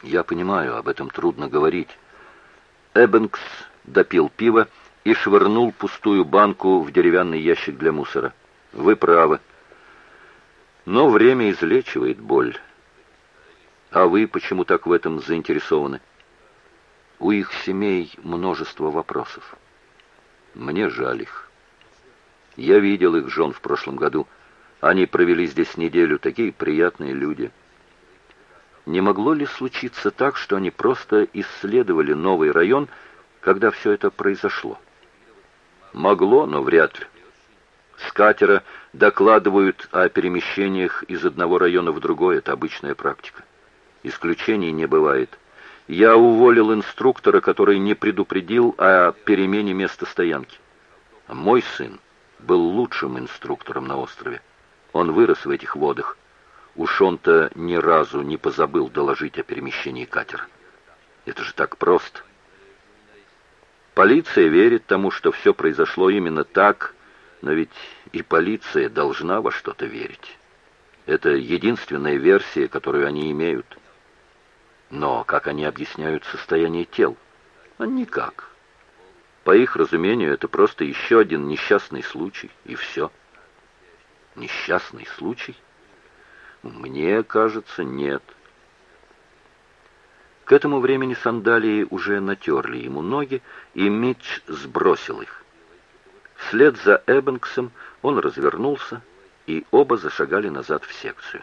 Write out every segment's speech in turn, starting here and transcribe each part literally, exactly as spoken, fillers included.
Я понимаю, об этом трудно говорить. Эббингс допил пиво и швырнул пустую банку в деревянный ящик для мусора. Вы правы. Но время излечивает боль. А вы почему так в этом заинтересованы? У их семей множество вопросов. Мне жаль их. Я видел их жен в прошлом году. Они провели здесь неделю, такие приятные люди. Не могло ли случиться так, что они просто исследовали новый район, когда все это произошло? Могло, но вряд ли. С катера докладывают о перемещениях из одного района в другой, это обычная практика. Исключений не бывает. Я уволил инструктора, который не предупредил о перемене места стоянки. Мой сын был лучшим инструктором на острове. Он вырос в этих водах. Уж он-то ни разу не позабыл доложить о перемещении катера. Это же так просто. Полиция верит тому, что все произошло именно так, но ведь и полиция должна во что-то верить. Это единственная версия, которую они имеют. Но как они объясняют состояние тел? А никак. По их разумению, это просто еще один несчастный случай, и все. Несчастный случай? Мне кажется, нет. К этому времени сандалии уже натерли ему ноги, и Митч сбросил их. Вслед за Эббингсом он развернулся, и оба зашагали назад в секцию.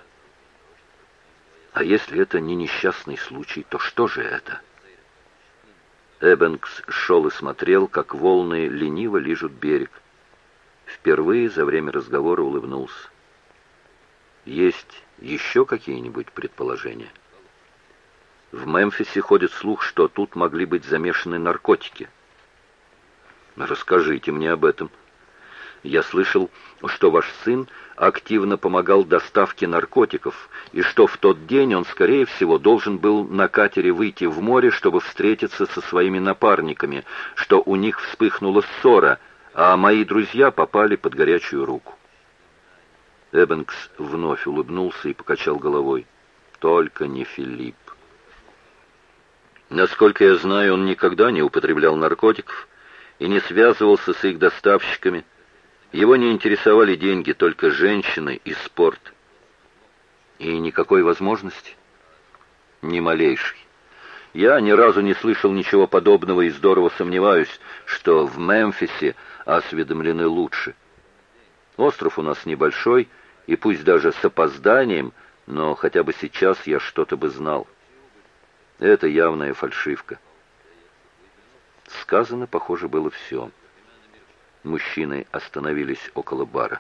А если это не несчастный случай, то что же это? Эббингс шел и смотрел, как волны лениво лижут берег. Впервые за время разговора улыбнулся. Есть еще какие-нибудь предположения? В Мемфисе ходит слух, что тут могли быть замешаны наркотики. Расскажите мне об этом. Я слышал, что ваш сын активно помогал доставке наркотиков, и что в тот день он, скорее всего, должен был на катере выйти в море, чтобы встретиться со своими напарниками, что у них вспыхнула ссора, а мои друзья попали под горячую руку. Эббингс вновь улыбнулся и покачал головой. Только не Филипп. Насколько я знаю, он никогда не употреблял наркотиков и не связывался с их доставщиками. Его не интересовали деньги, только женщины и спорт. И никакой возможности? Ни малейшей. Я ни разу не слышал ничего подобного и здорово сомневаюсь, что в Мемфисе осведомлены лучше. Остров у нас небольшой, и пусть даже с опозданием, но хотя бы сейчас я что-то бы знал. Это явная фальшивка. Сказано, похоже, было все. Мужчины остановились около бара.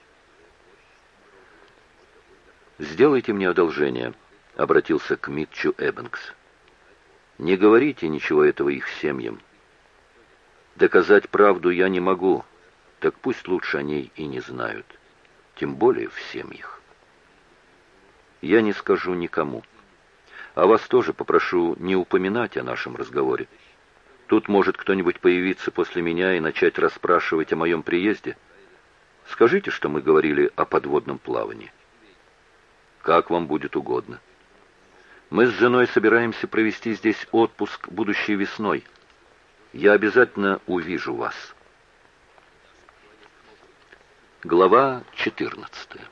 «Сделайте мне одолжение», — обратился к Митчу Эббингс. «Не говорите ничего этого их семьям. Доказать правду я не могу, так пусть лучше о ней и не знают, тем более в семьях. Я не скажу никому. А вас тоже попрошу не упоминать о нашем разговоре. Тут может кто-нибудь появиться после меня и начать расспрашивать о моем приезде. Скажите, что мы говорили о подводном плавании. Как вам будет угодно. Мы с женой собираемся провести здесь отпуск будущей весной. Я обязательно увижу вас». Глава четырнадцатая.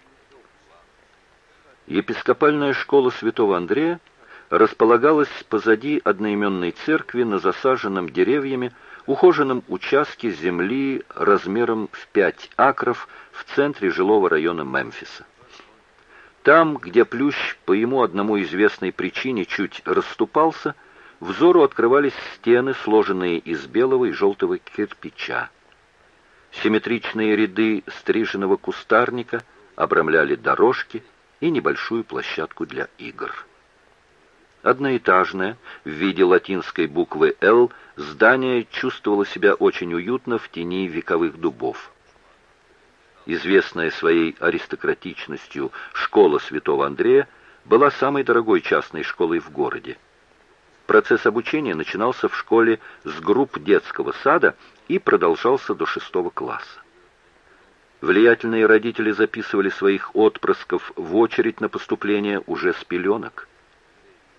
Епископальная школа святого Андрея располагалась позади одноименной церкви на засаженном деревьями ухоженном участке земли размером в пять акров в центре жилого района Мемфиса. Там, где плющ по ему одному известной причине чуть расступался, взору открывались стены, сложенные из белого и желтого кирпича. Симметричные ряды стриженного кустарника обрамляли дорожки и небольшую площадку для игр. Одноэтажное, в виде латинской буквы «Л», здание чувствовало себя очень уютно в тени вековых дубов. Известная своей аристократичностью школа святого Андрея была самой дорогой частной школой в городе. Процесс обучения начинался в школе с групп детского сада и продолжался до шестого класса. Влиятельные родители записывали своих отпрысков в очередь на поступление уже с пеленок.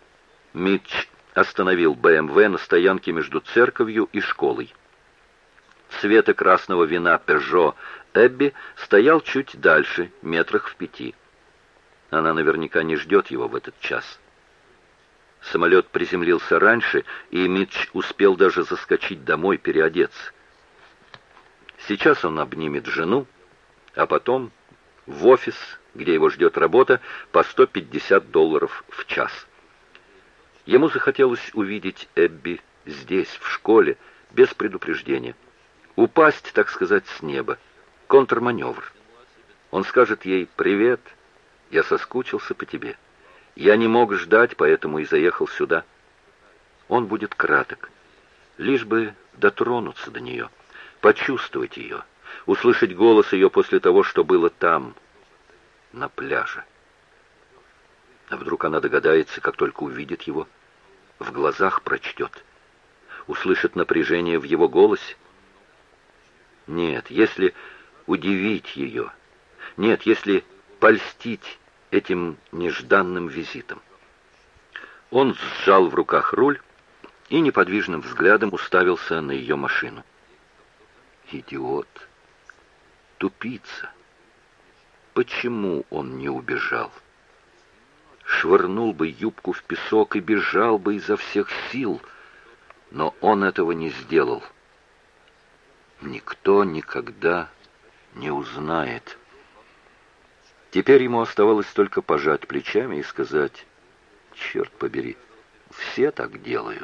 Митч остановил Бэ Эм В на стоянке между церковью и школой. Цвета красного вина «Пежо» Эбби стоял чуть дальше, метрах в пяти. Она наверняка не ждет его в этот час. Самолет приземлился раньше, и Митч успел даже заскочить домой переодеться. Сейчас он обнимет жену, а потом в офис, где его ждет работа, по сто пятьдесят долларов в час. Ему захотелось увидеть Эбби здесь, в школе, без предупреждения. Упасть, так сказать, с неба. Контрманевр. Он скажет ей: «Привет, я соскучился по тебе. Я не мог ждать, поэтому и заехал сюда». Он будет краток. Лишь бы дотронуться до нее, почувствовать ее, услышать голос ее после того, что было там, на пляже. А вдруг она догадается, как только увидит его, в глазах прочтет, услышит напряжение в его голосе? Нет, если удивить ее, нет, если польстить этим нежданным визитом. Он сжал в руках руль и неподвижным взглядом уставился на ее машину. Идиот, тупица. Почему он не убежал? Швырнул бы юбку в песок и бежал бы изо всех сил, но он этого не сделал. Никто никогда не узнает. Теперь ему оставалось только пожать плечами и сказать: «Черт побери, все так делают».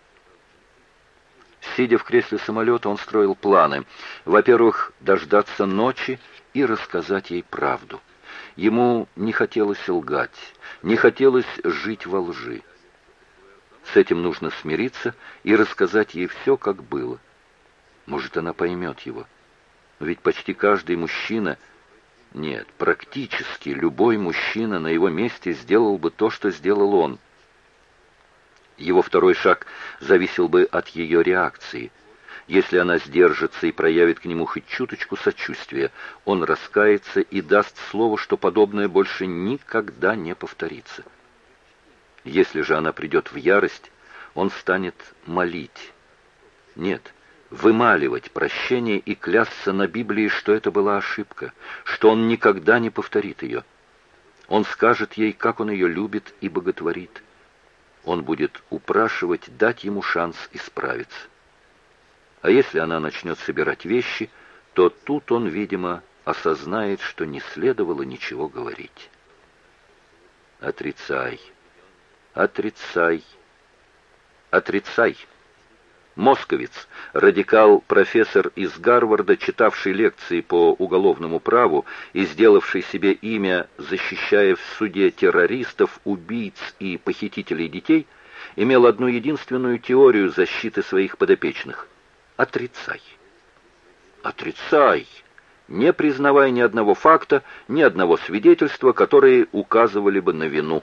Сидя в кресле самолета, он строил планы. Во-первых, дождаться ночи и рассказать ей правду. Ему не хотелось лгать, не хотелось жить во лжи. С этим нужно смириться и рассказать ей все, как было. Может, она поймет его. Ведь почти каждый мужчина, нет, практически любой мужчина на его месте сделал бы то, что сделал он. Его второй шаг зависел бы от ее реакции. Если она сдержится и проявит к нему хоть чуточку сочувствия, он раскается и даст слово, что подобное больше никогда не повторится. Если же она придет в ярость, он станет молить. Нет, вымаливать прощение и клясться на Библии, что это была ошибка, что он никогда не повторит ее. Он скажет ей, как он ее любит и боготворит. Он будет упрашивать дать ему шанс исправиться. А если она начнет собирать вещи, то тут он, видимо, осознает, что не следовало ничего говорить. Отрицай, отрицай, отрицай. Московиц, радикал-профессор из Гарварда, читавший лекции по уголовному праву и сделавший себе имя, защищая в суде террористов, убийц и похитителей детей, имел одну единственную теорию защиты своих подопечных. Отрицай. Отрицай. Не признавай ни одного факта, ни одного свидетельства, которые указывали бы на вину.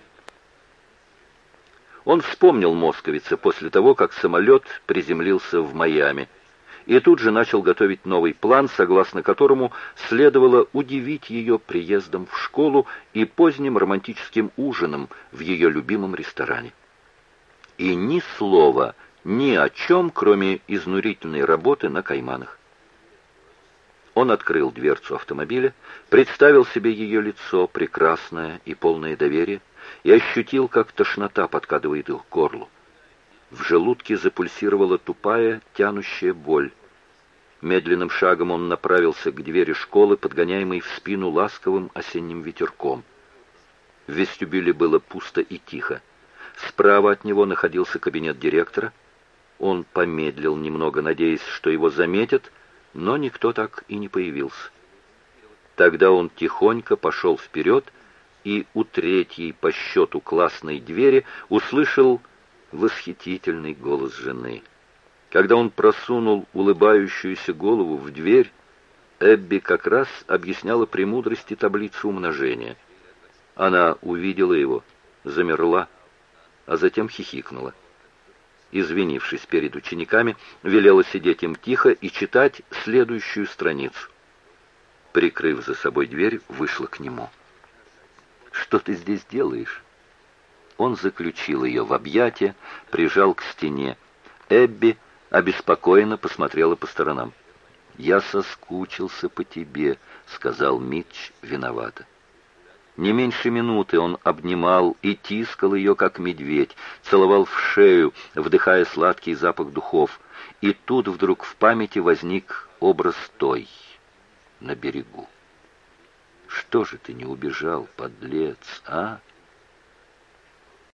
Он вспомнил Московица после того, как самолет приземлился в Майами, и тут же начал готовить новый план, согласно которому следовало удивить ее приездом в школу и поздним романтическим ужином в ее любимом ресторане. И ни слова, ни о чем, кроме изнурительной работы на Кайманах. Он открыл дверцу автомобиля, представил себе ее лицо, прекрасное и полное доверия, и ощутил, как тошнота подкатывает их к горлу. В желудке запульсировала тупая, тянущая боль. Медленным шагом он направился к двери школы, подгоняемой в спину ласковым осенним ветерком. В вестибюле было пусто и тихо. Справа от него находился кабинет директора. Он помедлил немного, надеясь, что его заметят, но никто так и не появился. Тогда он тихонько пошел вперед и у третьей по счету классной двери услышал восхитительный голос жены. Когда он просунул улыбающуюся голову в дверь, Эбби как раз объясняла премудрости таблицы умножения. Она увидела его, замерла, а затем хихикнула. Извинившись перед учениками, велела сидеть им тихо и читать следующую страницу. Прикрыв за собой дверь, вышла к нему. «Что ты здесь делаешь?» Он заключил ее в объятия, прижал к стене. Эбби обеспокоенно посмотрела по сторонам. «Я соскучился по тебе», — сказал Митч виновато. Не меньше минуты он обнимал и тискал ее, как медведь, целовал в шею, вдыхая сладкий запах духов. И тут вдруг в памяти возник образ той на берегу. «Что же ты не убежал, подлец, а?»